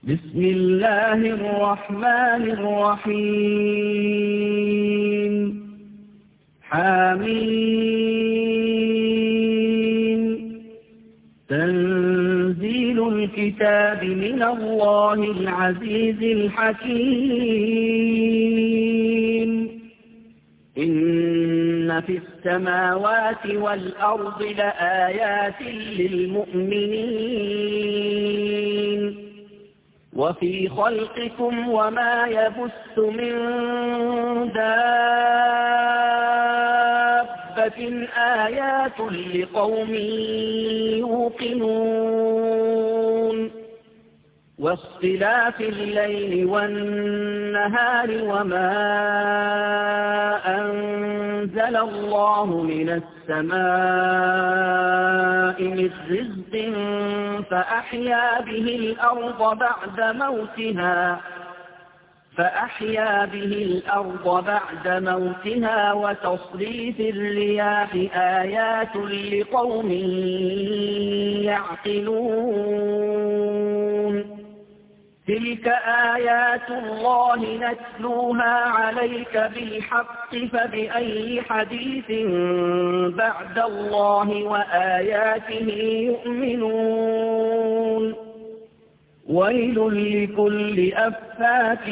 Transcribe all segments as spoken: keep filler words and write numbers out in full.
بسم الله الرحمن الرحيم حميم تنزيل الكتاب من الله العزيز الحكيم إن في السماوات والأرض لآيات للمؤمنين وفي خلقكم وما يبث من دابة آيات لقوم يوقنون واختلاف الليل والنهار وما أنزل الله من السماء من رزق فأحيا به الأرض بعد موتها فأحيا به الأرض بعد موتها وتصريف الرياح آيات لقوم يعقلون تلك آيات الله نتلوها عليك بالحق فبأي حديث بعد الله وآياته يؤمنون ويل لكل أفاك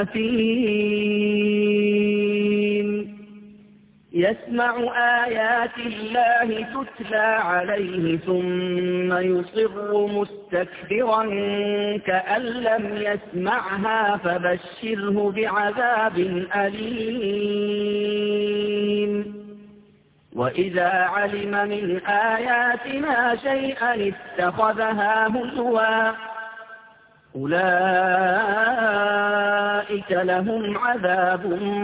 أثيم يسمع آيات الله تتلى عليه ثم يصر مستكبرا كأن لم يسمعها فبشره بعذاب أليم وإذا علم من آياتنا شيئا اتخذها هزوا أولئك لهم عذاب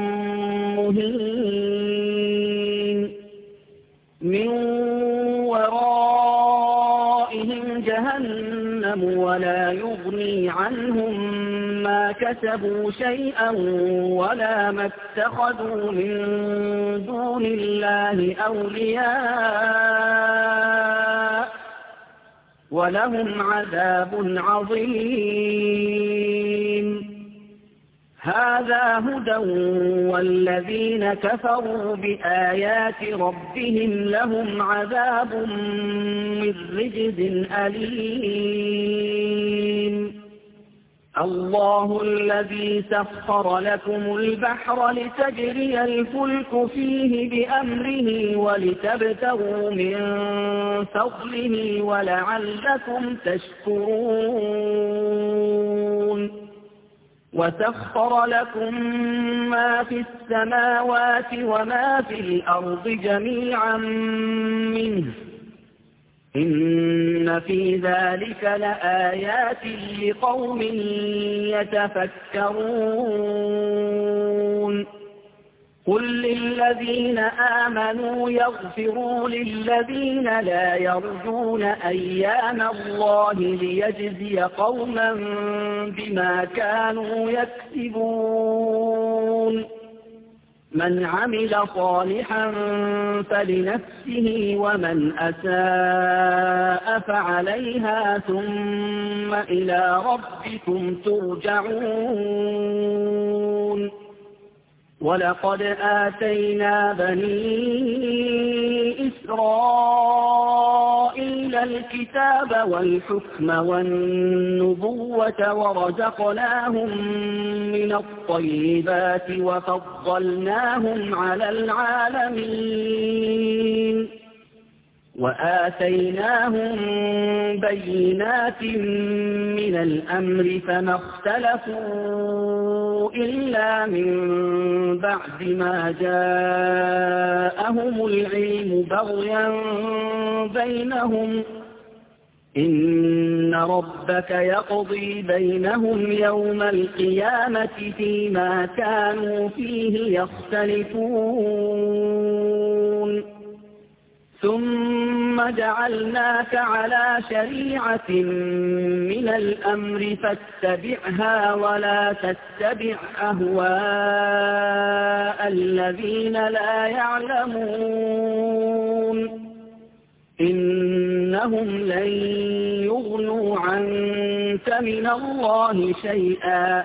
مهين من ورائهم جهنم ولا يغني عنهم ما كسبوا شيئا ولا ما اتخذوا من دون الله أولياء ولهم عذاب عظيم هذا هدى والذين كفروا بآيات ربهم لهم عذاب من رجز أليم الله الذي سخر لكم البحر لتجري الفلك فيه بأمره ولتبتغوا من فضله ولعلكم تشكرون وسخر لكم ما في السماوات وما في الأرض جميعا منه إن في ذلك لآيات لقوم يتفكرون قل للذين آمنوا يغفروا للذين لا يرجون أيام الله ليجزي قوما بما كانوا يكسبون من عمل صالحا فلنفسه ومن أساء فعليها ثم إلى ربكم ترجعون ولقد آتينا بني إسرائيل الكتاب والحكم والنبوة ورزقناهم من الطيبات وفضلناهم على العالمين وآتيناهم بينات من الأمر فما اختلفوا إلا من بعد ما جاءهم العلم بغيا بينهم إن ربك يقضي بينهم يوم القيامة فيما كانوا فيه يختلفون ثم جعلناك على شريعة من الأمر فاتبعها ولا تتبع أهواء الذين لا يعلمون إنهم لن يغنوا عنك من الله شيئا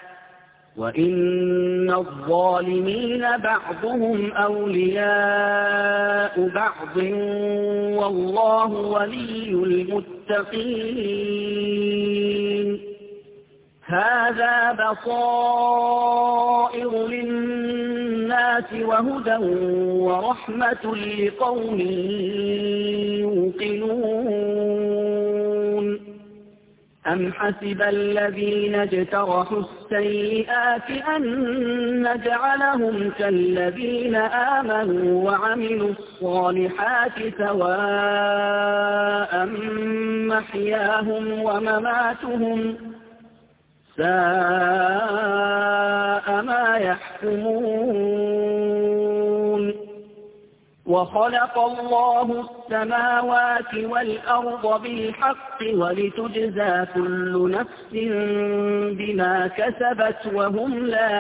وإن الظالمين بعضهم أولياء بعض والله ولي المتقين هذا بصائر للناس وهدى ورحمة لقوم يوقنون أم حسب الذين اجترحوا السيئات أن نجعلهم كالذين آمنوا وعملوا الصالحات سواء محياهم ومماتهم ساء ما يحكمون وخلق الله السماوات والأرض بالحق ولتجزى كل نفس بما كسبت وهم لا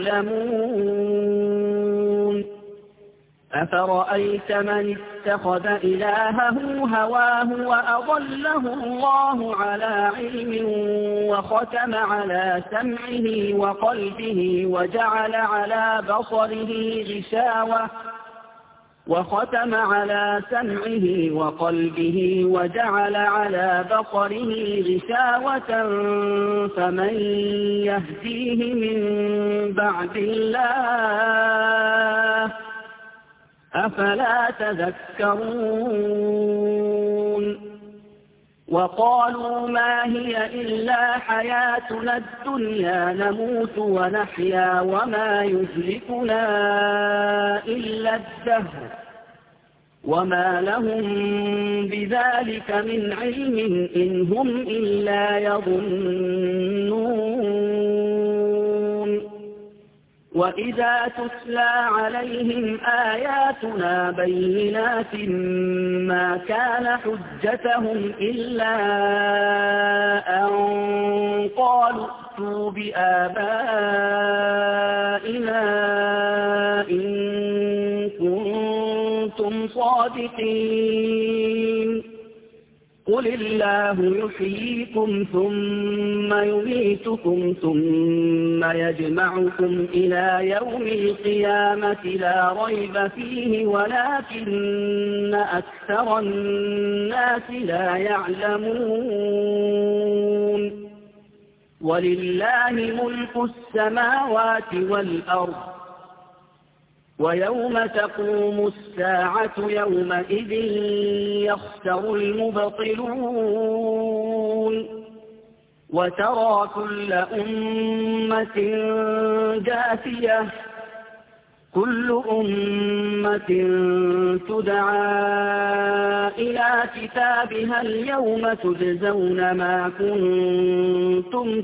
يظلمون أفرأيت من اتخذ إلهه هواه وأضله الله على علم وختم على سمعه وقلبه وجعل على بصره غشاوة وختم على سمعه وقلبه وجعل على بصره غشاوة فمن يهديه من بعد الله أفلا تذكرون وقالوا ما هي إلا حياتنا الدنيا نموت ونحيا وما يهلكنا إلا الدهر وما لهم بذلك من علم إن هم إلا يظنون وإذا تتلى عليهم آياتنا بينات ما كان حجتهم إلا أن قالوا ائتوا بآبائنا إن كنتم صادقين قل الله يحييكم ثم يميتكم ثم يجمعكم إلى يوم القيامة لا ريب فيه ولكن أكثر الناس لا يعلمون ولله ملك السماوات والأرض ويوم تقوم الساعة يومئذ يخسر المبطلون وترى كل أمة جاثية كل أمة تدعى إلى كتابها اليوم تجزون ما كنتم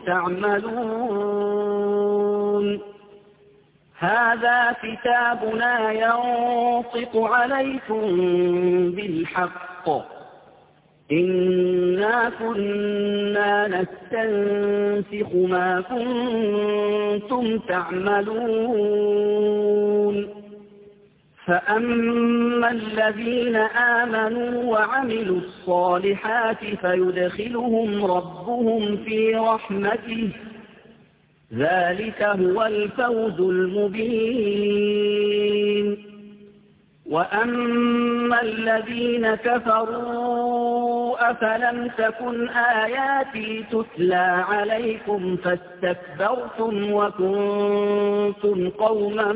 تعملون هذا كتابنا ينطق عليكم بالحق إنا كنا نستنسخ ما كنتم تعملون فأما الذين آمنوا وعملوا الصالحات فيدخلهم ربهم في رحمته ذلك هو الفوز المبين وأما الذين كفروا أفلم تكن آياتي تتلى عليكم فاستكبرتم وكنتم قوما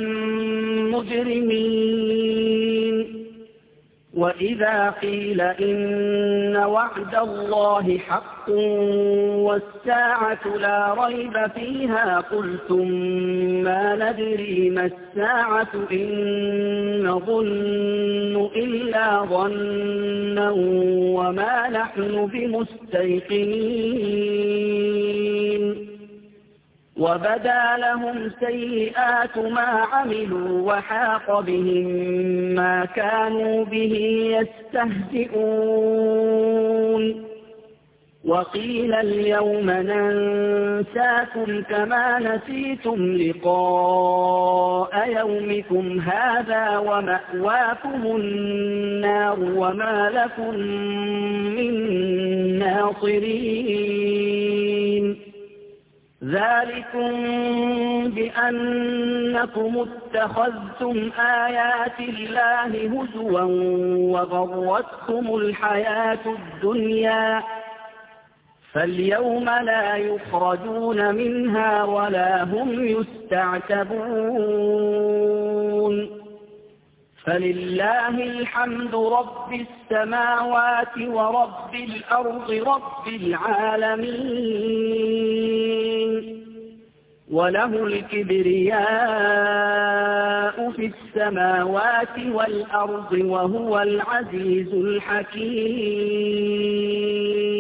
مجرمين وإذا قيل إن وعد الله حق والساعة لا ريب فيها قلتم ما ندري ما الساعة إن نظن إلا ظنا وما نحن بمستيقنين وبدا لهم سيئات ما عملوا وحاق بهم ما كانوا به يستهزئون وقيل اليوم ننساكم كما نسيتم لقاء يومكم هذا ومأواكم النار وما لكم من ناصرين ذلكم بأنكم اتخذتم آيات الله هزوا وغرتكم الحياة الدنيا فاليوم لا يخرجون منها ولا هم يستعتبون فلله الحمد رب السماوات ورب الأرض رب العالمين وله الكبرياء في السماوات والأرض وهو العزيز الحكيم